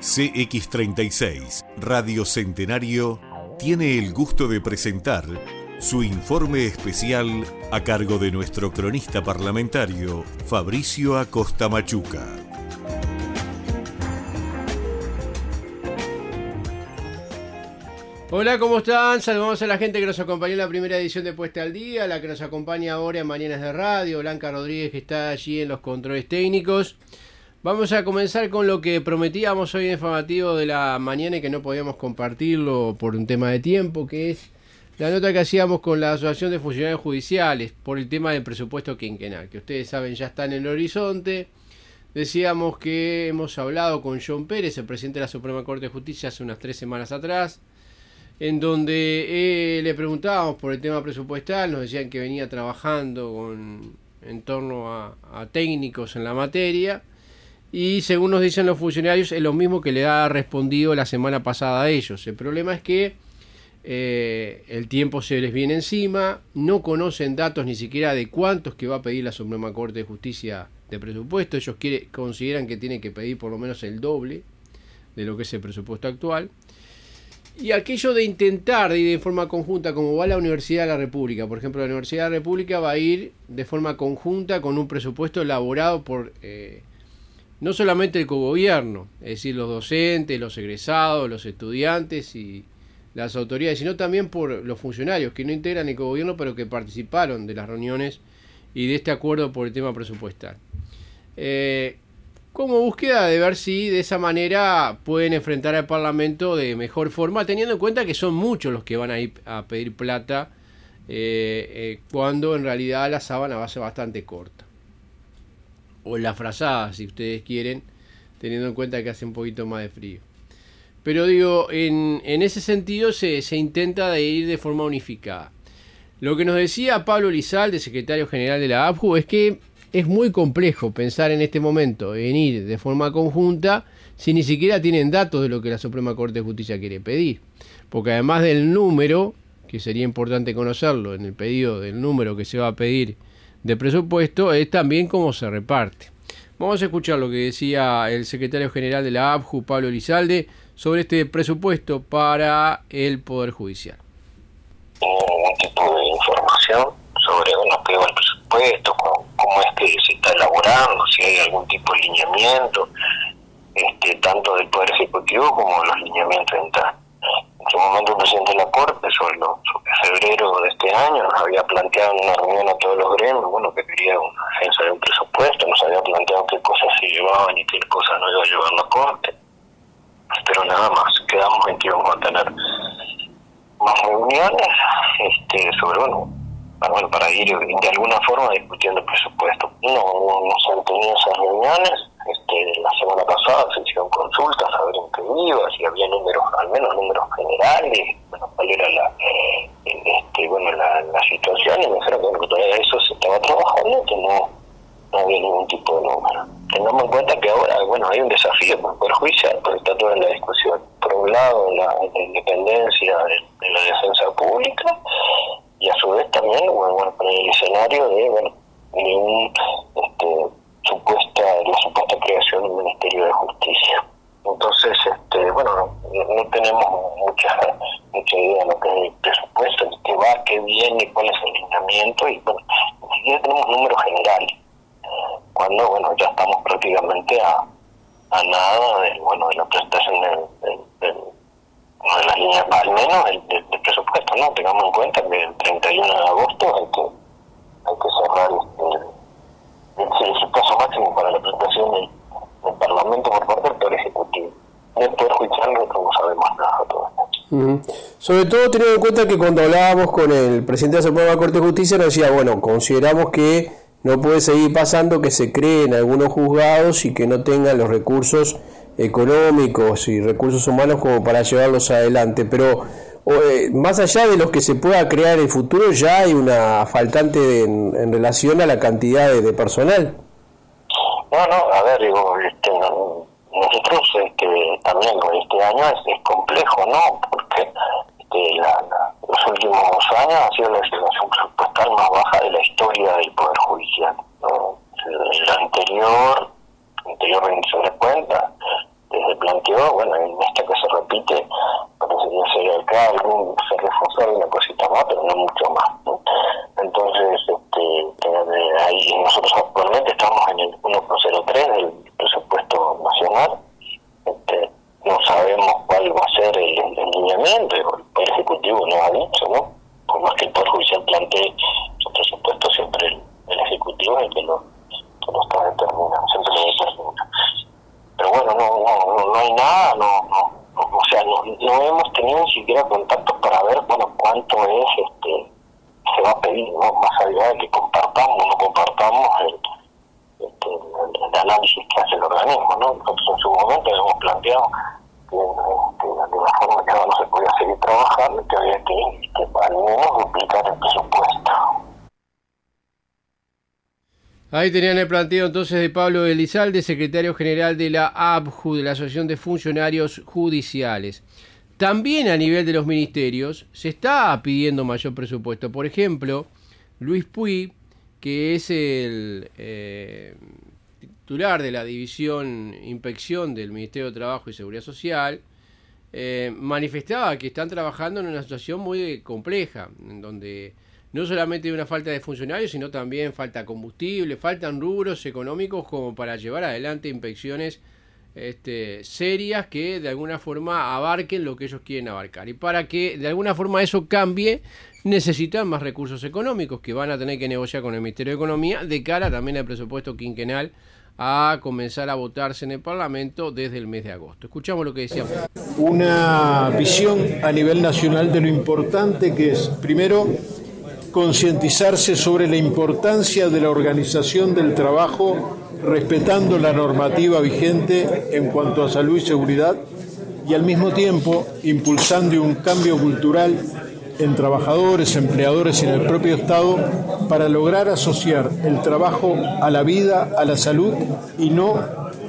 CX36 Radio Centenario tiene el gusto de presentar su informe especial a cargo de nuestro cronista parlamentario Fabricio Acosta Machuca. Hola, ¿cómo están? Saludamos a la gente que nos acompañó en la primera edición de Puesta al Día, la que nos acompaña ahora en Mañanas de Radio, Blanca Rodríguez, que está allí en los controles técnicos. Vamos a comenzar con lo que prometíamos hoy en informativo de la mañana y que no podíamos compartirlo por un tema de tiempo, que es la nota que hacíamos con la Asociación de Funcionarios Judiciales por el tema del presupuesto quinquenal, que ustedes saben ya está en el horizonte. Decíamos que hemos hablado con John Pérez, el presidente de la Suprema Corte de Justicia, hace unas 3 semanas atrás, en donde le preguntábamos por el tema presupuestal. Nos decían que venía trabajando en torno a técnicos en la materia, y según nos dicen los funcionarios es lo mismo que le ha respondido la semana pasada a ellos. El problema es que el tiempo se les viene encima, no conocen datos ni siquiera de cuántos que va a pedir la Suprema Corte de Justicia de presupuesto. Ellos consideran que tienen que pedir por lo menos el doble de lo que es el presupuesto actual. Y aquello de intentar de ir de forma conjunta, como va la Universidad de la República, por ejemplo, la Universidad de la República va a ir de forma conjunta con un presupuesto elaborado por no solamente el cogobierno, es decir, los docentes, los egresados, los estudiantes y las autoridades, sino también por los funcionarios que no integran el cogobierno, pero que participaron de las reuniones y de este acuerdo por el tema presupuestal. Como búsqueda de ver si de esa manera pueden enfrentar al Parlamento de mejor forma, teniendo en cuenta que son muchos los que van a ir a pedir plata, cuando en realidad la sábana va a ser bastante corta. O la frazada, si ustedes quieren, teniendo en cuenta que hace un poquito más de frío. Pero digo, en ese sentido se intenta de ir de forma unificada. Lo que nos decía Pablo Elizalde, secretario general de la APJU, es que es muy complejo pensar en este momento en ir de forma conjunta si ni siquiera tienen datos de lo que la Suprema Corte de Justicia quiere pedir. Porque además del número, que sería importante conocerlo en el pedido del número que se va a pedir de presupuesto, es también cómo se reparte. Vamos a escuchar lo que decía el secretario general de la APJU, Pablo Elizalde, sobre este presupuesto para el Poder Judicial. Un tipo de información sobre qué va el presupuesto, cómo es que se está elaborando, si hay algún tipo de lineamiento, tanto del Poder Ejecutivo como los lineamientos internos. En su momento el presidente de la Corte, sobre febrero de este año, nos había planteado en una reunión a todos los gremios, que quería una defensa de un presupuesto, nos había planteado qué cosas se llevaban y qué cosas no iba a llevar la Corte, pero nada más. Quedamos en que íbamos a tener más reuniones para ir de alguna forma discutiendo el presupuesto. No se han tenido esas reuniones. La semana pasada se hicieron consultas a ver en qué iba, si había números, al menos números generales, cuál era la situación, y me dijeron que todavía eso se estaba trabajando, que no había ningún tipo de número. Tengamos en cuenta que ahora hay un desafío por el Poder Judicial, porque está todo en la discusión. Por un lado, la independencia de la defensa pública, y a su vez también con el escenario de la supuesta creación de un Ministerio de Justicia. Entonces, no tenemos mucha idea de lo que es el presupuesto, qué va, qué viene, cuál es el lineamiento, y ni siquiera tenemos números generales, cuando ya estamos prácticamente a nada de la presentación de la línea, al menos del presupuesto, ¿no? Tengamos en cuenta que el 31 de agosto hay que cerrar el plazo máximo para la presentación del Parlamento por parte del Poder Ejecutivo. Del Poder Judicial nosotros no sabemos nada todavía. Sobre todo teniendo en cuenta que cuando hablábamos con el presidente de la Suprema Corte de Justicia nos decía, consideramos que no puede seguir pasando que se creen algunos juzgados y que no tengan los recursos económicos y recursos humanos como para llevarlos adelante, pero más allá de los que se pueda crear en el futuro, ya hay una faltante en relación a la cantidad de personal. Nosotros también este año es complejo, ¿no? Porque los últimos años ha sido la situación presupuestal más baja de la historia del Poder Judicial, ¿no? El anterior rendición de cuentas se planteó, bueno, en esta que se repite, parecería ser acá ser responsable una cosita más, pero no mucho más, ¿no? Entonces, ahí nosotros actualmente estamos en el 1,03 del presupuesto nacional. No sabemos cuál va a ser el lineamiento, el Ejecutivo nos ha dicho, ¿no? Por más que el Poder Judicial plantee su presupuesto, siempre el Ejecutivo es el que lo está determinando, siempre lo determina. Pero bueno, no hay nada, o sea, no hemos tenido ni siquiera contactos para ver, bueno, cuánto es se va a pedir, ¿no? Más allá de que compartamos o no compartamos el análisis que hace el organismo, ¿no? Nosotros en su momento hemos planteado que de la forma que no se podía seguir trabajando, que había que al menos duplicar el presupuesto. Ahí tenían el planteo entonces de Pablo Elizalde, secretario general de la ABJU, de la Asociación de Funcionarios Judiciales. También a nivel de los ministerios se está pidiendo mayor presupuesto. Por ejemplo, Luis Puig, que es el titular de la División Inspección del Ministerio de Trabajo y Seguridad Social, manifestaba que están trabajando en una situación muy compleja, en donde no solamente hay una falta de funcionarios, sino también falta combustible, faltan rubros económicos como para llevar adelante inspecciones serias que de alguna forma abarquen lo que ellos quieren abarcar. Y para que de alguna forma eso cambie, necesitan más recursos económicos que van a tener que negociar con el Ministerio de Economía de cara también al presupuesto quinquenal a comenzar a votarse en el Parlamento desde el mes de agosto. Escuchamos lo que decía. Una visión a nivel nacional de lo importante que es, primero, concientizarse sobre la importancia de la organización del trabajo respetando la normativa vigente en cuanto a salud y seguridad y al mismo tiempo impulsando un cambio cultural en trabajadores, empleadores y en el propio Estado para lograr asociar el trabajo a la vida, a la salud y no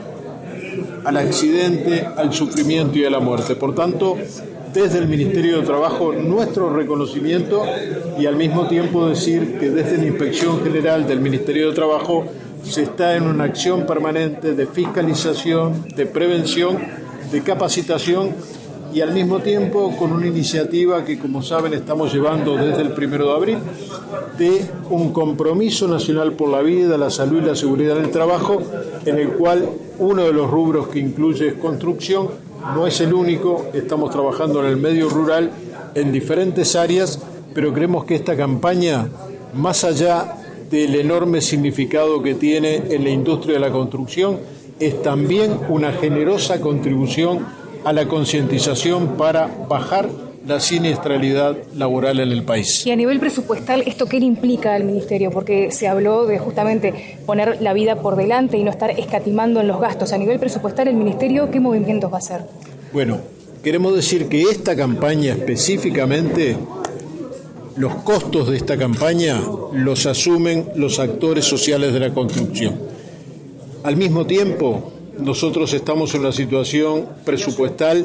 al accidente, al sufrimiento y a la muerte. Por tanto, desde el Ministerio de Trabajo, nuestro reconocimiento y al mismo tiempo decir que desde la Inspección General del Ministerio de Trabajo se está en una acción permanente de fiscalización, de prevención, de capacitación y al mismo tiempo con una iniciativa que, como saben, estamos llevando desde el 1 de abril de un compromiso nacional por la vida, la salud y la seguridad del trabajo, en el cual uno de los rubros que incluye es construcción. No es el único, estamos trabajando en el medio rural en diferentes áreas, pero creemos que esta campaña, más allá del enorme significado que tiene en la industria de la construcción, es también una generosa contribución a la concientización para bajar la siniestralidad laboral en el país. Y a nivel presupuestal, ¿esto qué le implica al Ministerio? Porque se habló de justamente poner la vida por delante y no estar escatimando en los gastos. A nivel presupuestal, ¿el Ministerio qué movimientos va a hacer? Bueno, queremos decir que esta campaña específicamente, los costos de esta campaña los asumen los actores sociales de la construcción. Al mismo tiempo, nosotros estamos en una situación presupuestal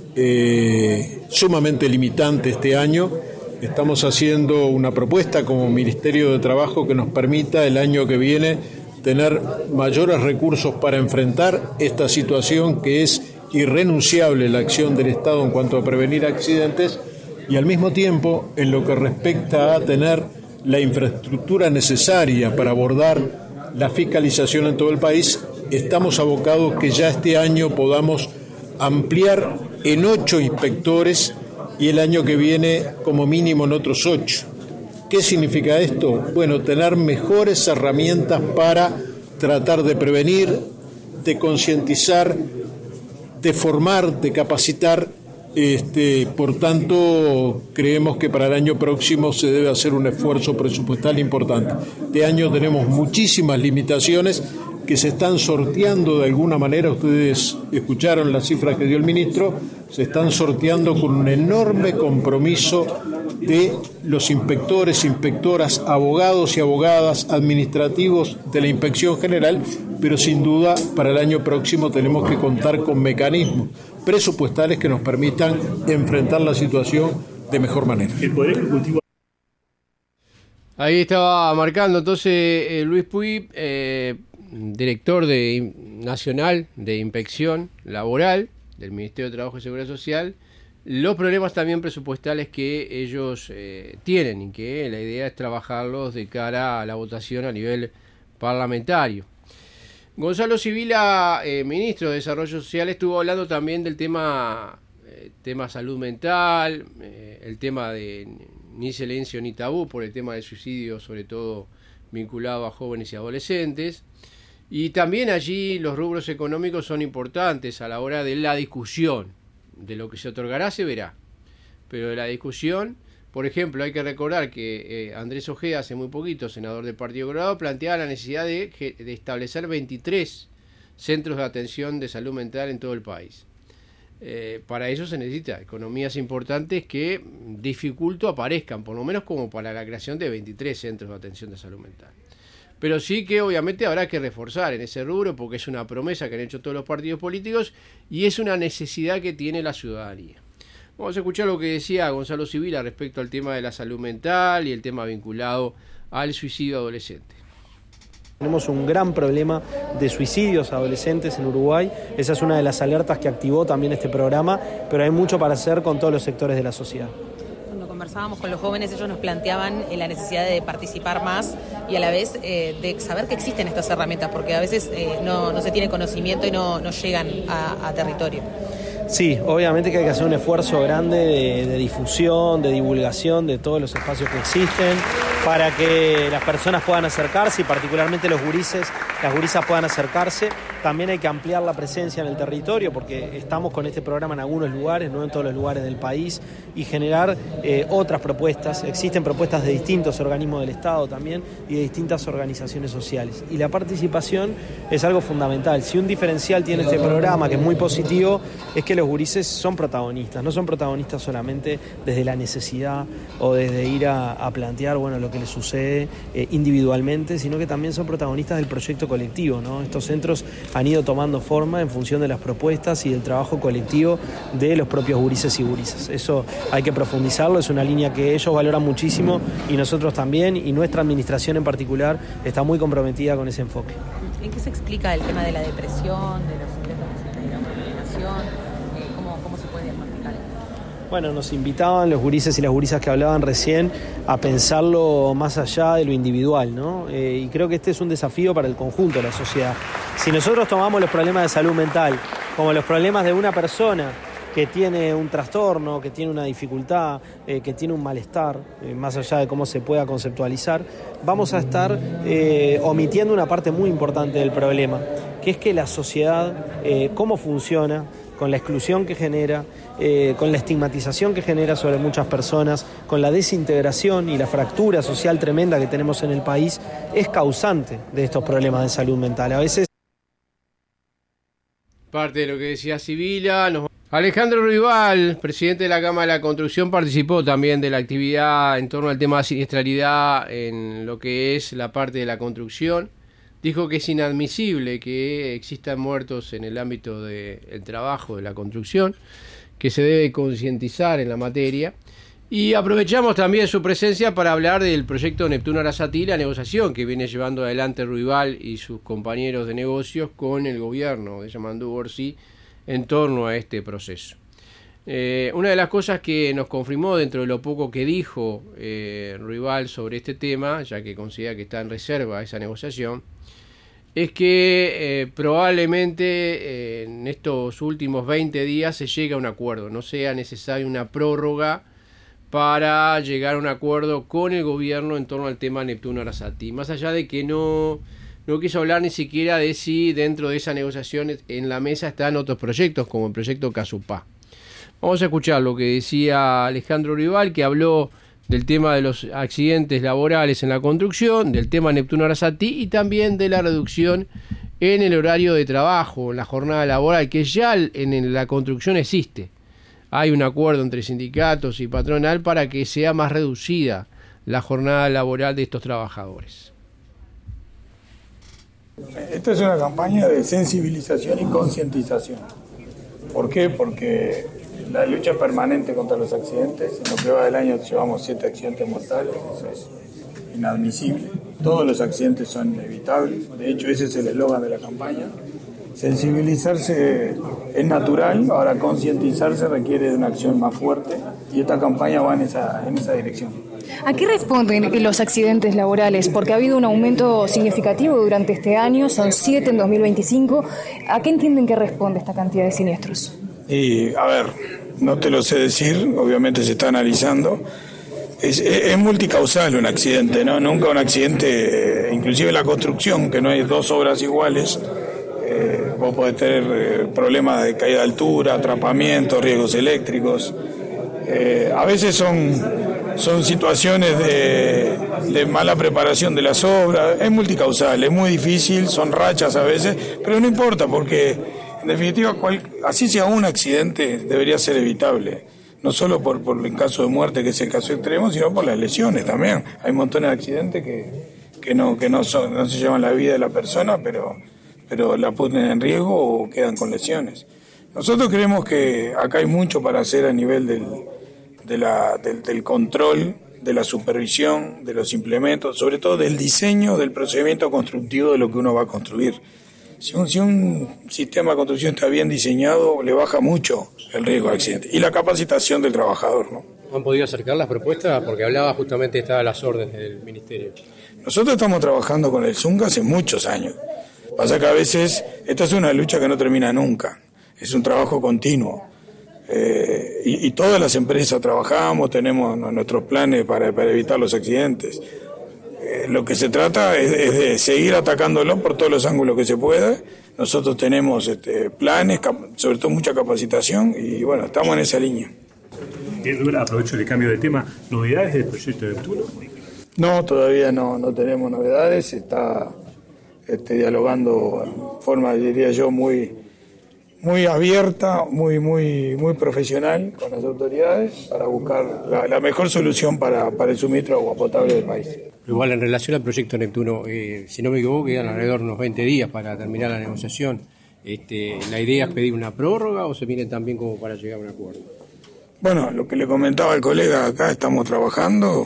sumamente limitante este año. Estamos haciendo una propuesta como Ministerio de Trabajo que nos permita el año que viene tener mayores recursos para enfrentar esta situación que es irrenunciable la acción del Estado en cuanto a prevenir accidentes y al mismo tiempo en lo que respecta a tener la infraestructura necesaria para abordar la fiscalización en todo el país, estamos abocados que ya este año podamos ampliar en 8 inspectores y el año que viene como mínimo en otros 8. ¿Qué significa esto? Bueno, tener mejores herramientas para tratar de prevenir, de concientizar, de formar, de capacitar. Por tanto, creemos que para el año próximo se debe hacer un esfuerzo presupuestal importante. Este año tenemos muchísimas limitaciones que se están sorteando de alguna manera. Ustedes escucharon las cifras que dio el ministro, se están sorteando con un enorme compromiso de los inspectores, inspectoras, abogados y abogadas, administrativos de la Inspección General, pero sin duda para el año próximo tenemos que contar con mecanismos presupuestales que nos permitan enfrentar la situación de mejor manera. El Poder Ejecutivo. Ahí estaba marcando entonces Luis Puig, director de Nacional de Inspección Laboral del Ministerio de Trabajo y Seguridad Social los problemas también presupuestales que ellos tienen y que la idea es trabajarlos de cara a la votación a nivel parlamentario. Gonzalo Sibila, ministro de Desarrollo Social, estuvo hablando también del tema salud mental, el tema de ni silencio ni tabú por el tema del suicidio, sobre todo vinculado a jóvenes y adolescentes. Y también allí los rubros económicos son importantes a la hora de la discusión. De lo que se otorgará se verá. Pero de la discusión, por ejemplo, hay que recordar que Andrés Ojeda, hace muy poquito, senador del Partido Colorado, planteaba la necesidad de establecer 23 centros de atención de salud mental en todo el país. Para eso se necesita economías importantes que dificulto aparezcan, por lo menos como para la creación de 23 centros de atención de salud mental. Pero sí que obviamente habrá que reforzar en ese rubro porque es una promesa que han hecho todos los partidos políticos y es una necesidad que tiene la ciudadanía. Vamos a escuchar lo que decía Gonzalo Sibila respecto al tema de la salud mental y el tema vinculado al suicidio adolescente. Tenemos un gran problema de suicidios adolescentes en Uruguay. Esa es una de las alertas que activó también este programa, pero hay mucho para hacer con todos los sectores de la sociedad. Cuando conversábamos con los jóvenes, ellos nos planteaban la necesidad de participar más y a la vez de saber que existen estas herramientas, porque a veces no se tiene conocimiento y no llegan a territorio. Sí, obviamente que hay que hacer un esfuerzo grande de difusión, de divulgación de todos los espacios que existen para que las personas puedan acercarse y particularmente los gurises, las gurisas puedan acercarse. También hay que ampliar la presencia en el territorio porque estamos con este programa en algunos lugares, no en todos los lugares del país, y generar otras propuestas. Existen propuestas de distintos organismos del Estado también y de distintas organizaciones sociales. Y la participación es algo fundamental. Si un diferencial tiene este programa, que es muy positivo, es que los gurises son protagonistas. No son protagonistas solamente desde la necesidad o desde ir a plantear lo que les sucede individualmente, sino que también son protagonistas del proyecto colectivo, ¿no? Estos centros han ido tomando forma en función de las propuestas y del trabajo colectivo de los propios gurises y gurisas. Eso hay que profundizarlo, es una línea que ellos valoran muchísimo y nosotros también, y nuestra administración en particular está muy comprometida con ese enfoque. ¿En qué se explica el tema de la depresión, de los síntomas de la procrastinación? ¿Cómo se puede diagnosticar? Bueno, nos invitaban los gurises y las gurisas que hablaban recién a pensarlo más allá de lo individual, ¿no? Y creo que este es un desafío para el conjunto de la sociedad. Si nosotros tomamos los problemas de salud mental como los problemas de una persona que tiene un trastorno, que tiene una dificultad, que tiene un malestar, más allá de cómo se pueda conceptualizar, vamos a estar omitiendo una parte muy importante del problema, que es que la sociedad, cómo funciona, con la exclusión que genera, con la estigmatización que genera sobre muchas personas, con la desintegración y la fractura social tremenda que tenemos en el país, es causante de estos problemas de salud mental. A veces... Parte de lo que decía Sibila. Alejandro Ruibal, presidente de la Cámara de la Construcción, participó también de la actividad en torno al tema de siniestralidad en lo que es la parte de la construcción. Dijo que es inadmisible que existan muertos en el ámbito del trabajo, de la construcción, que se debe concientizar en la materia. Y aprovechamos también su presencia para hablar del proyecto Neptuno Arasatí, la negociación que viene llevando adelante Ruibal y sus compañeros de negocios con el gobierno de Yamandú Orsi en torno a este proceso. Una de las cosas que nos confirmó dentro de lo poco que dijo Ruibal sobre este tema, ya que considera que está en reserva esa negociación, es que probablemente en estos últimos 20 días se llegue a un acuerdo, no sea necesaria una prórroga para llegar a un acuerdo con el gobierno en torno al tema Neptuno Arasatí, más allá de que no quiso hablar ni siquiera de si dentro de esa negociación en la mesa están otros proyectos, como el proyecto Casupá. Vamos a escuchar lo que decía Alejandro Ruibal, que habló del tema de los accidentes laborales en la construcción, del tema Neptuno Arasatí y también de la reducción en el horario de trabajo, en la jornada laboral, que ya en la construcción existe. Hay un acuerdo entre sindicatos y patronal para que sea más reducida la jornada laboral de estos trabajadores. Esta es una campaña de sensibilización y concientización. ¿Por qué? Porque la lucha permanente contra los accidentes, en lo que va del año llevamos 7 accidentes mortales, eso es inadmisible. Todos los accidentes son evitables, de hecho ese es el eslogan de la campaña. Sensibilizarse es natural, ahora concientizarse requiere de una acción más fuerte y esta campaña va en esa dirección. ¿A qué responden los accidentes laborales? Porque ha habido un aumento significativo durante este año, son 7 en 2025. ¿A qué entienden que responde esta cantidad de siniestros? Y, a ver, no te lo sé decir, obviamente se está analizando. Es multicausal un accidente, ¿no? Nunca un accidente, inclusive en la construcción, que no hay dos obras iguales, vos podés tener problemas de caída de altura, atrapamiento, riesgos eléctricos. A veces son situaciones de mala preparación de las obras, es multicausal, es muy difícil, son rachas a veces, pero no importa porque en definitiva así sea un accidente debería ser evitable, no solo por el caso de muerte que es el caso extremo, sino por las lesiones también. Hay montones de accidentes que no se llevan la vida de la persona, pero la ponen en riesgo o quedan con lesiones. Nosotros creemos que acá hay mucho para hacer a nivel del control, de la supervisión, de los implementos, sobre todo del diseño, del procedimiento constructivo de lo que uno va a construir. Si un sistema de construcción está bien diseñado, le baja mucho el riesgo de accidente. Y la capacitación del trabajador, ¿no? ¿Han podido acercar las propuestas? Porque hablaba justamente, estaba a las órdenes del Ministerio. Nosotros estamos trabajando con el ZUNCA hace muchos años. Pasa que a veces, esta es una lucha que no termina nunca. Es un trabajo continuo. Y todas las empresas trabajamos, tenemos nuestros planes para evitar los accidentes. Lo que se trata es de seguir atacándolo por todos los ángulos que se pueda. Nosotros tenemos planes, sobre todo mucha capacitación y bueno, estamos en esa línea. Aprovecho el cambio de tema. ¿Novedades del proyecto de Neptuno? No, todavía no tenemos novedades. Se está dialogando en forma, diría yo, muy abierta, muy profesional con las autoridades para buscar la mejor solución para el suministro de agua potable del país. Igual en relación al proyecto Neptuno, si no me equivoco, quedan alrededor de unos 20 días para terminar la negociación. ¿La idea es pedir una prórroga o se viene también como para llegar a un acuerdo? Bueno, lo que le comentaba el colega acá, estamos trabajando,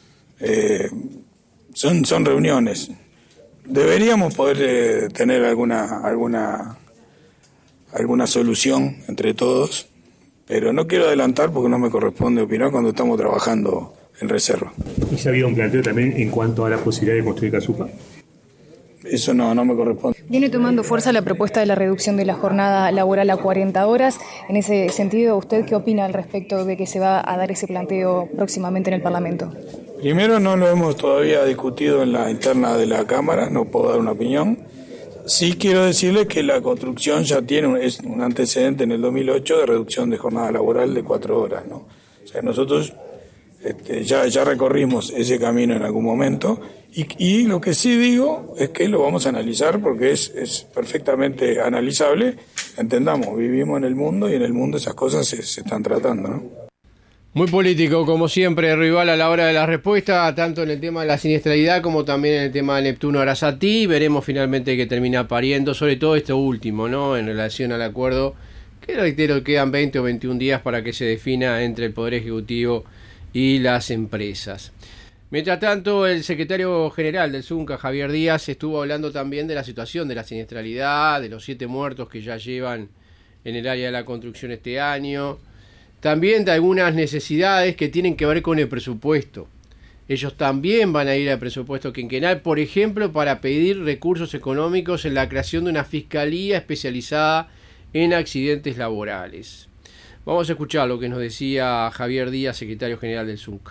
son reuniones. Deberíamos poder tener alguna solución entre todos, pero no quiero adelantar porque no me corresponde opinar cuando estamos trabajando en reserva. ¿Y se ha habido un planteo también en cuanto a la posibilidad de construir Casupa? Eso no me corresponde. Viene tomando fuerza la propuesta de la reducción de la jornada laboral a 40 horas. En ese sentido, ¿usted qué opina al respecto de que se va a dar ese planteo próximamente en el Parlamento? Primero, no lo hemos todavía discutido en la interna de la Cámara, no puedo dar una opinión. Sí quiero decirle que la construcción ya tiene un antecedente en el 2008 de reducción de jornada laboral de 4 horas, ¿no? O sea, nosotros ya recorrimos ese camino en algún momento y lo que sí digo es que lo vamos a analizar porque es perfectamente analizable. Entendamos, vivimos en el mundo y en el mundo esas cosas se están tratando, ¿no? Muy político, como siempre, Rival a la hora de la respuesta, tanto en el tema de la siniestralidad como también en el tema de Neptuno Arasatí. Veremos finalmente que termina pariendo, sobre todo esto último, ¿no? En relación al acuerdo, que reitero, quedan 20 o 21 días para que se defina entre el Poder Ejecutivo y las empresas. Mientras tanto, el secretario general del ZUNCA, Javier Díaz, estuvo hablando también de la situación de la siniestralidad, de los 7 muertos que ya llevan en el área de la construcción este año. También de algunas necesidades que tienen que ver con el presupuesto. Ellos también van a ir al presupuesto quinquenal, por ejemplo, para pedir recursos económicos en la creación de una fiscalía especializada en accidentes laborales. Vamos a escuchar lo que nos decía Javier Díaz, secretario general del ZUNCA.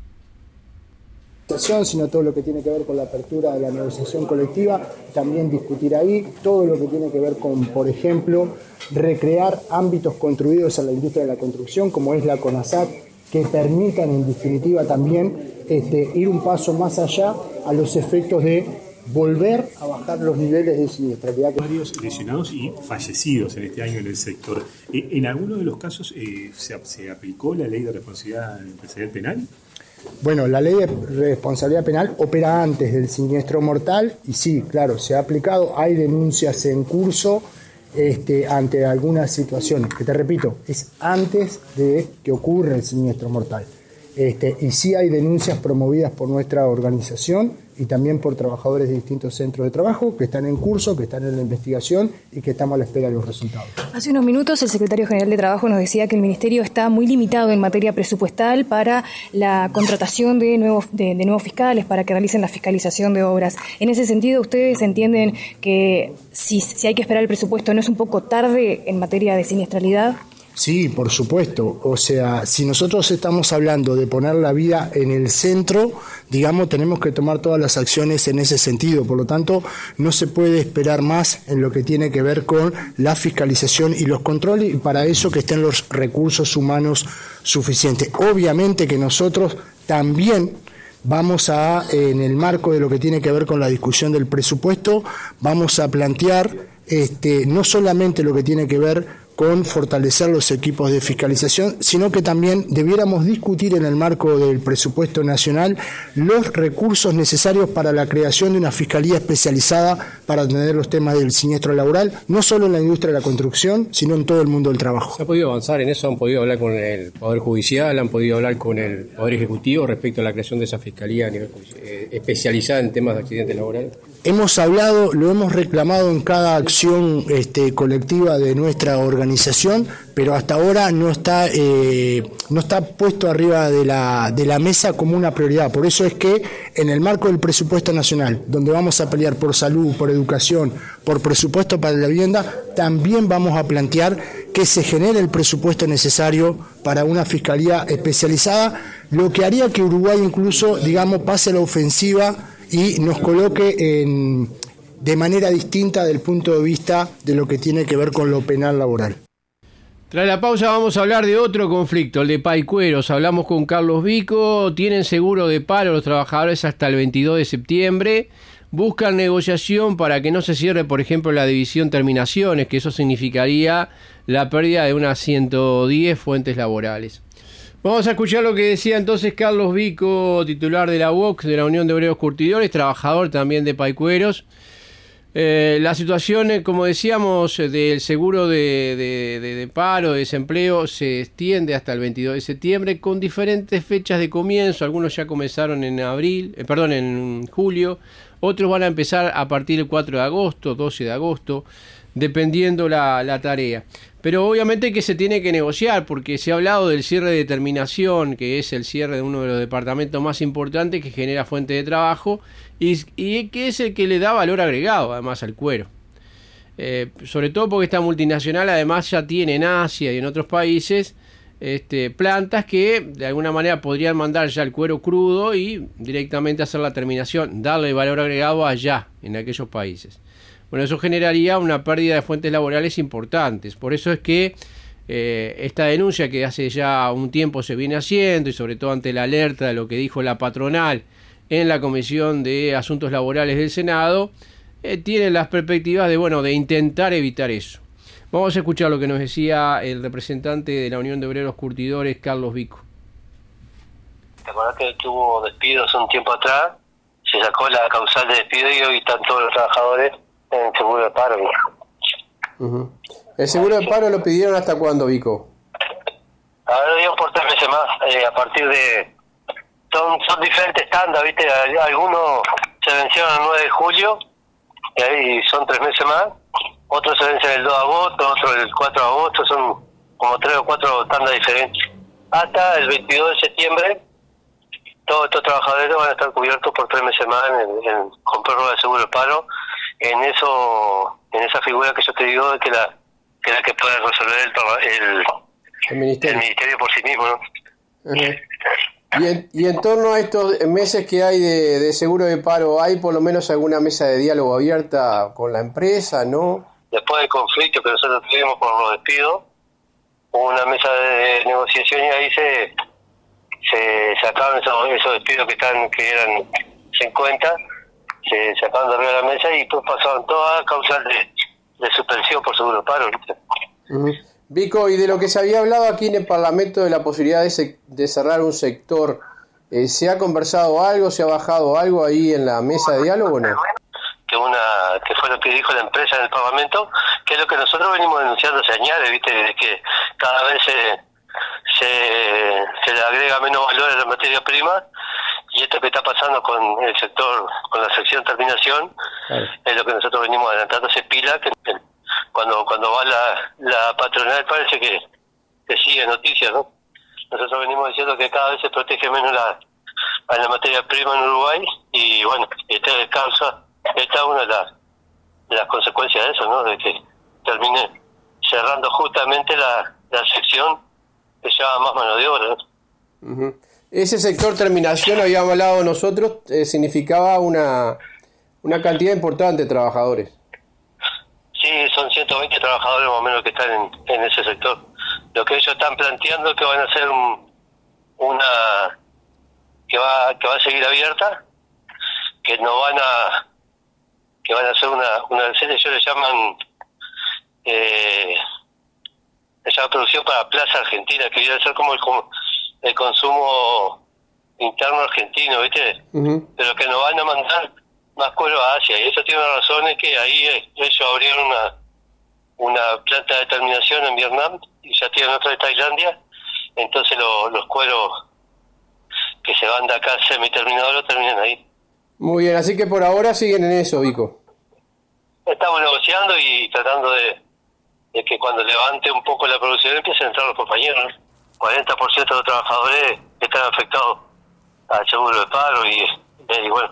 Sino todo lo que tiene que ver con la apertura de la negociación colectiva, también discutir ahí todo lo que tiene que ver con, por ejemplo, recrear ámbitos construidos en la industria de la construcción, como es la CONASAT, que permitan en definitiva también ir un paso más allá a los efectos de volver a bajar los niveles de siniestralidad. Varios lesionados y fallecidos en este año en el sector. ¿En alguno de los casos se aplicó la ley de responsabilidad empresarial penal? Bueno, la ley de responsabilidad penal opera antes del siniestro mortal y sí, claro, se ha aplicado, hay denuncias en curso ante algunas situaciones, que te repito, es antes de que ocurra el siniestro mortal. Y sí hay denuncias promovidas por nuestra organización y también por trabajadores de distintos centros de trabajo que están en curso, que están en la investigación y que estamos a la espera de los resultados. Hace unos minutos el secretario general de Trabajo nos decía que el Ministerio está muy limitado en materia presupuestal para la contratación de nuevos fiscales, para que realicen la fiscalización de obras. En ese sentido, ¿ustedes entienden que si hay que esperar el presupuesto no es un poco tarde en materia de siniestralidad? Sí, por supuesto. O sea, si nosotros estamos hablando de poner la vida en el centro, digamos, tenemos que tomar todas las acciones en ese sentido. Por lo tanto, no se puede esperar más en lo que tiene que ver con la fiscalización y los controles, y para eso que estén los recursos humanos suficientes. Obviamente que nosotros también vamos a, en el marco de lo que tiene que ver con la discusión del presupuesto, vamos a plantear no solamente lo que tiene que ver con fortalecer los equipos de fiscalización, sino que también debiéramos discutir en el marco del presupuesto nacional los recursos necesarios para la creación de una fiscalía especializada para atender los temas del siniestro laboral, no solo en la industria de la construcción, sino en todo el mundo del trabajo. ¿Se ha podido avanzar en eso? ¿Han podido hablar con el Poder Judicial? ¿Han podido hablar con el Poder Ejecutivo respecto a la creación de esa fiscalía especializada en temas de accidentes laborales? Hemos hablado, lo hemos reclamado en cada acción colectiva de nuestra organización, pero hasta ahora no está puesto arriba de la mesa como una prioridad. Por eso es que en el marco del presupuesto nacional, donde vamos a pelear por salud, por educación, por presupuesto para la vivienda, también vamos a plantear que se genere el presupuesto necesario para una fiscalía especializada, lo que haría que Uruguay incluso, digamos, pase a la ofensiva y nos coloque de manera distinta del punto de vista de lo que tiene que ver con lo penal laboral. Tras la pausa vamos a hablar de otro conflicto, el de Paicueros. Hablamos con Carlos Vico, tienen seguro de paro los trabajadores hasta el 22 de septiembre. Buscan negociación para que no se cierre, por ejemplo, la división terminaciones, que eso significaría la pérdida de unas 110 fuentes laborales. Vamos a escuchar lo que decía entonces Carlos Vico, titular de la UOC, de la Unión de Obreros Curtidores, trabajador también de Paicueros. La situación, como decíamos, del seguro de paro, de desempleo, se extiende hasta el 22 de septiembre con diferentes fechas de comienzo. Algunos ya comenzaron en julio, otros van a empezar a partir del 4 de agosto, 12 de agosto, dependiendo la tarea. Pero obviamente que se tiene que negociar, porque se ha hablado del cierre de terminación, que es el cierre de uno de los departamentos más importantes que genera fuente de trabajo y que es el que le da valor agregado además al cuero. Sobre todo porque esta multinacional además ya tiene en Asia y en otros países plantas que de alguna manera podrían mandar ya el cuero crudo y directamente hacer la terminación, darle valor agregado allá, en aquellos países. Bueno, eso generaría una pérdida de fuentes laborales importantes. Por eso es que esta denuncia que hace ya un tiempo se viene haciendo, y sobre todo ante la alerta de lo que dijo la patronal en la Comisión de Asuntos Laborales del Senado, tiene las perspectivas de intentar evitar eso. Vamos a escuchar lo que nos decía el representante de la Unión de Obreros Curtidores, Carlos Vico. ¿Te acordás que tuvo despidos un tiempo atrás? Se sacó la causal de despido y hoy están todos los trabajadores en seguro de paro. Uh-huh. ¿El seguro de paro lo pidieron hasta cuándo, Vico? Ahora lo dieron por 3 meses más, a partir de... Son diferentes tandas, ¿viste? Algunos se vencieron el 9 de julio, y ahí son 3 meses más. Otros se vencen el 2 de agosto, otros el 4 de agosto, son como 3 o 4 tandas diferentes. Hasta el 22 de septiembre, todos estos trabajadores van a estar cubiertos por 3 meses más con prórroga de seguro de paro, en esa figura que yo te digo, que la que puede resolver el ministerio por sí mismo, ¿no? Uh-huh. Y en torno a estos meses que hay de seguro de paro, ¿hay por lo menos alguna mesa de diálogo abierta con la empresa, no? Después del conflicto que nosotros tuvimos por los despidos, hubo una mesa de negociación y ahí se sacaron esos despidos que eran 50, se sacaron de arriba de la mesa y después pasaron todas a causas de suspensión por seguro de paro, ¿viste? Uh-huh. Vico, y de lo que se había hablado aquí en el Parlamento de la posibilidad de cerrar un sector, ¿se ha conversado algo, se ha bajado algo ahí en la mesa de diálogo o no? Que fue lo que dijo la empresa en el Parlamento, que es lo que nosotros venimos denunciando hace años, ¿viste? De que cada vez se le agrega menos valor a la materia prima, y esto que está pasando con el sector, con la sección terminación, es lo que nosotros venimos adelantando hace pila, que cuando va la patronal parece que sigue noticias, ¿no? Nosotros venimos diciendo que cada vez se protege menos a la materia prima en Uruguay, y bueno, esta es una de las consecuencias de eso, ¿no? De que termine cerrando justamente la sección que lleva más mano de obra, ¿no? Uh-huh. Ese sector terminación, habíamos hablado nosotros, significaba una cantidad importante de trabajadores. Sí, son 120 trabajadores más o menos que están en ese sector. Lo que ellos están planteando es que van a hacer una que va a seguir abierta, que no van a hacer una ellos le llaman producción para Plaza Argentina, que viene a ser como el consumo interno argentino, ¿viste? Uh-huh. Pero que nos van a mandar más cuero a Asia, y eso tiene una razón, es que ahí ellos abrieron una planta de terminación en Vietnam y ya tienen otra de Tailandia, entonces los cueros que se van de acá semiterminados lo terminan ahí. Muy bien, así que por ahora siguen en eso, Vico. Estamos negociando y tratando de que cuando levante un poco la producción empiecen a entrar los compañeros, ¿no? 40% de los trabajadores están afectados al seguro de paro y bueno,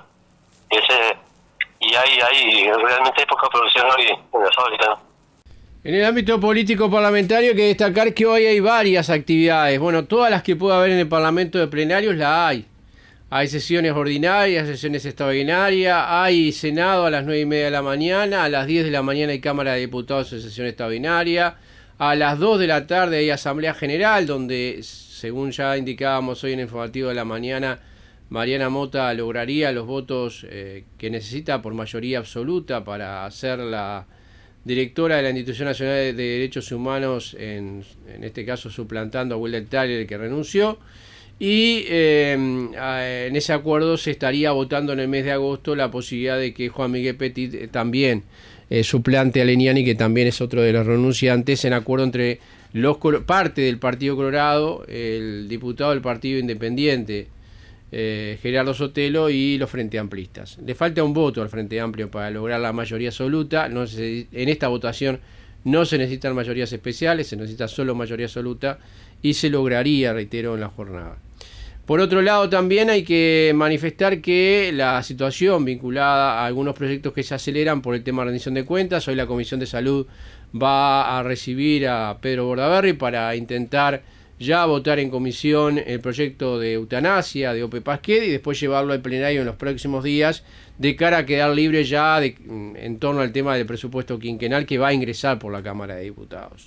y hay realmente poca producción hoy en la fábrica, ¿no? En el ámbito político parlamentario hay que destacar que hoy hay varias actividades. Bueno, todas las que pueda haber en el Parlamento de plenarios la hay. Hay sesiones ordinarias, sesiones extraordinarias, hay Senado a las 9:30 de la mañana, a las 10 de la mañana hay Cámara de Diputados en sesión extraordinaria, a las 2 de la tarde hay Asamblea General, donde, según ya indicábamos hoy en el informativo de la mañana, Mariana Mota lograría los votos que necesita por mayoría absoluta para ser la directora de la Institución Nacional de Derechos Humanos, en este caso suplantando a Wilder Thaler, que renunció. Y en ese acuerdo se estaría votando en el mes de agosto la posibilidad de que Juan Miguel Petit también suplante a Leniani, que también es otro de los renunciantes, en acuerdo entre parte del Partido Colorado, el diputado del Partido Independiente, Gerardo Sotelo, y los Frente Amplistas. Le falta un voto al Frente Amplio para lograr la mayoría absoluta. En esta votación no se necesitan mayorías especiales, se necesita solo mayoría absoluta, y se lograría, reitero, en la jornada. Por otro lado, también hay que manifestar que la situación vinculada a algunos proyectos que se aceleran por el tema de rendición de cuentas, hoy la Comisión de Salud va a recibir a Pedro Bordaberry para intentar ya votar en comisión el proyecto de eutanasia de Ope Pasquet y después llevarlo al plenario en los próximos días, de cara a quedar libre ya en torno al tema del presupuesto quinquenal que va a ingresar por la Cámara de Diputados.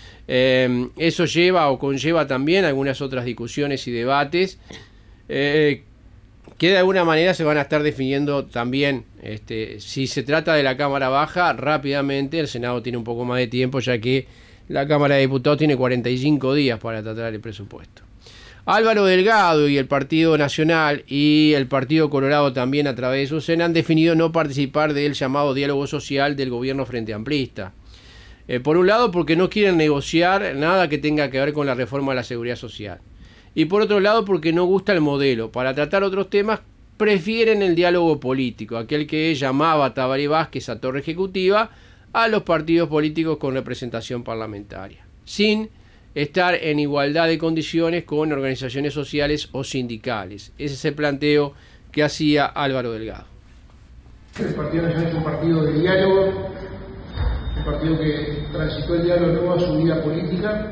Eso lleva o conlleva también algunas otras discusiones y debates que de alguna manera se van a estar definiendo también. Si se trata de la Cámara Baja, rápidamente el Senado tiene un poco más de tiempo, ya que la Cámara de Diputados tiene 45 días para tratar el presupuesto. Álvaro Delgado y el Partido Nacional y el Partido Colorado también, a través de su SEN, han definido no participar del llamado diálogo social del gobierno Frente Amplista. Por un lado, porque no quieren negociar nada que tenga que ver con la reforma de la seguridad social. Y por otro lado, porque no gusta el modelo. Para tratar otros temas, prefieren el diálogo político, aquel que llamaba Tabaré Vázquez a torre ejecutiva a los partidos políticos con representación parlamentaria, sin estar en igualdad de condiciones con organizaciones sociales o sindicales. Ese es el planteo que hacía Álvaro Delgado. El Partido Nacional es un partido de diálogo, un partido que transitó el diálogo toda su vida política,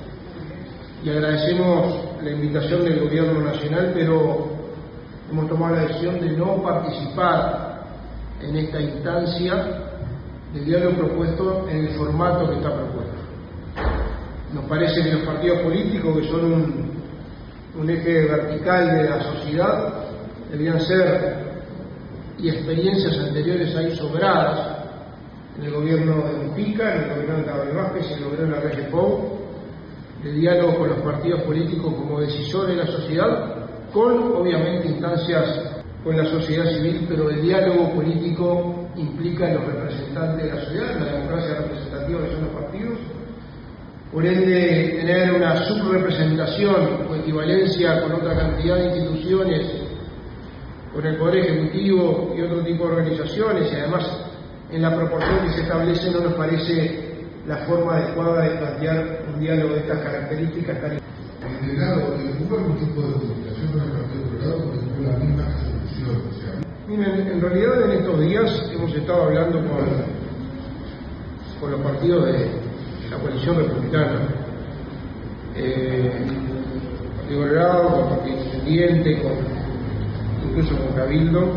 y agradecemos la invitación del gobierno nacional, pero hemos tomado la decisión de no participar en esta instancia del diálogo propuesto en el formato que está propuesto. Nos parece que los partidos políticos, que son un eje vertical de la sociedad, deberían ser, y experiencias anteriores hay sobradas, en el gobierno de Mujica, en el gobierno de Tabaré Vázquez y en el gobierno de la calle Pou, de diálogo con los partidos políticos como decisores de la sociedad, con obviamente instancias con la sociedad civil, pero el diálogo político implica a los representantes de la sociedad, la democracia representativa que son los partidos, por ende tener una subrepresentación o equivalencia con otra cantidad de instituciones, con el Poder Ejecutivo y otro tipo de organizaciones, y además en la proporción que se establece no nos parece la forma adecuada de plantear un diálogo de estas características tan ¿Hubo algún tipo de comunicación con el Partido Colorado porque fue la misma solución? O sea, miren, en realidad en estos días hemos estado hablando con los partidos de la coalición republicana, Partido Colorado, con Partido Independiente, incluso con Cabildo.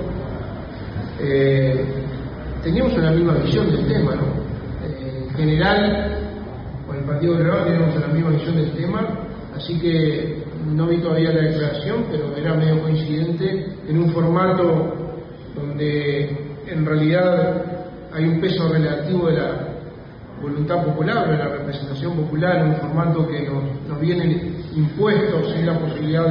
Teníamos una misma visión del tema, ¿no? En general, con el Partido Colorado teníamos una misma visión del tema, así que no vi todavía la declaración, pero era medio coincidente en un formato donde en realidad hay un peso relativo de la voluntad popular, de la representación popular, en un formato que nos viene impuesto sin la posibilidad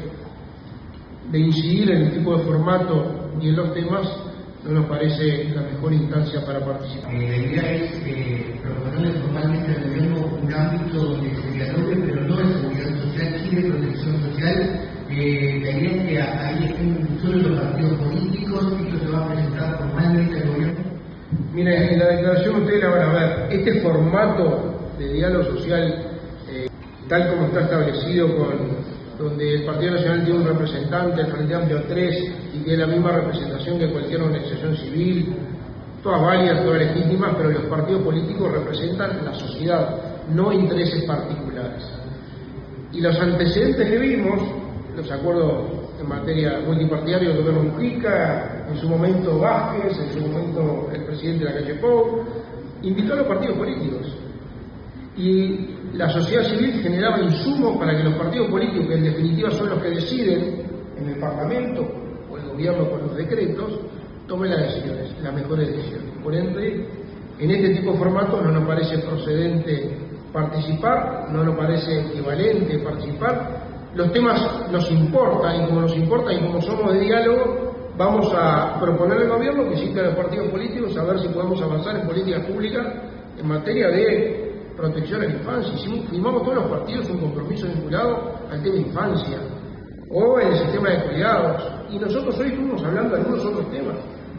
de incidir en el tipo de formato ni en los temas. No nos parece la mejor instancia para participar. La idea es proponerle formalmente al gobierno un ámbito donde se dialogue, pero no de seguridad social, sí de protección social. La idea es que ahí estén solo los partidos políticos, y esto se va a presentar formalmente al gobierno. Mire, en la declaración ustedes la van a ver. Este formato de diálogo social, tal como está establecido donde el Partido Nacional tiene un representante, el Frente Amplio 3, y tiene la misma representación que cualquier organización civil, todas válidas, todas legítimas, pero los partidos políticos representan la sociedad, no intereses particulares. Y los antecedentes que vimos, los acuerdos en materia multipartidaria del gobierno Mujica, en su momento Vázquez, en su momento el presidente de la calle Pou, invitó a los partidos políticos. Y la sociedad civil generaba insumos para que los partidos políticos, que en definitiva son los que deciden en el Parlamento o el gobierno con los decretos, tomen las decisiones, las mejores decisiones. Por ende, en este tipo de formato no nos parece procedente participar, no nos parece equivalente participar. Los temas nos importan, y como nos importan y como somos de diálogo, vamos a proponer al gobierno que exista a los partidos políticos a ver si podemos avanzar en políticas públicas en materia de protección a la infancia. Firmamos todos los partidos un compromiso vinculado al tema de infancia o en el sistema de cuidados, y nosotros hoy estuvimos hablando de algunos otros temas.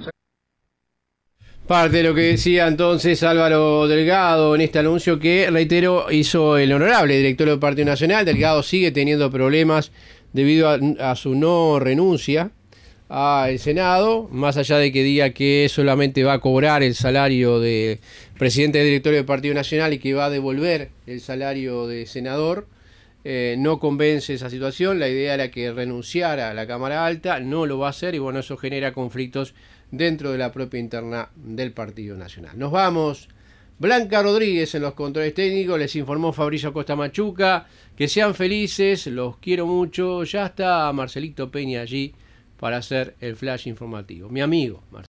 Parte de lo que decía entonces Álvaro Delgado en este anuncio que, reitero, hizo el honorable director del Partido Nacional. Delgado sigue teniendo problemas debido a su no renuncia al Senado, más allá de que diga que solamente va a cobrar el salario de presidente del directorio del Partido Nacional y que va a devolver el salario de senador. No convence esa situación. La idea era que renunciara a la Cámara Alta, no lo va a hacer, y bueno, eso genera conflictos dentro de la propia interna del Partido Nacional. Nos vamos. Blanca Rodríguez en los controles técnicos, les informó Fabricio Acosta Machuca. Que sean felices, los quiero mucho. Ya está Marcelito Peña allí para hacer el flash informativo. Mi amigo Marcelito.